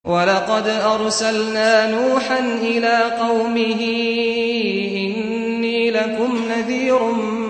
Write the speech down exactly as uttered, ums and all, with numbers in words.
وَلَقَدْ أَرْسَلْنَا نُوحًا إِلَىٰ قَوْمِهِ إِنِّي لَكُمْ نَذِيرٌ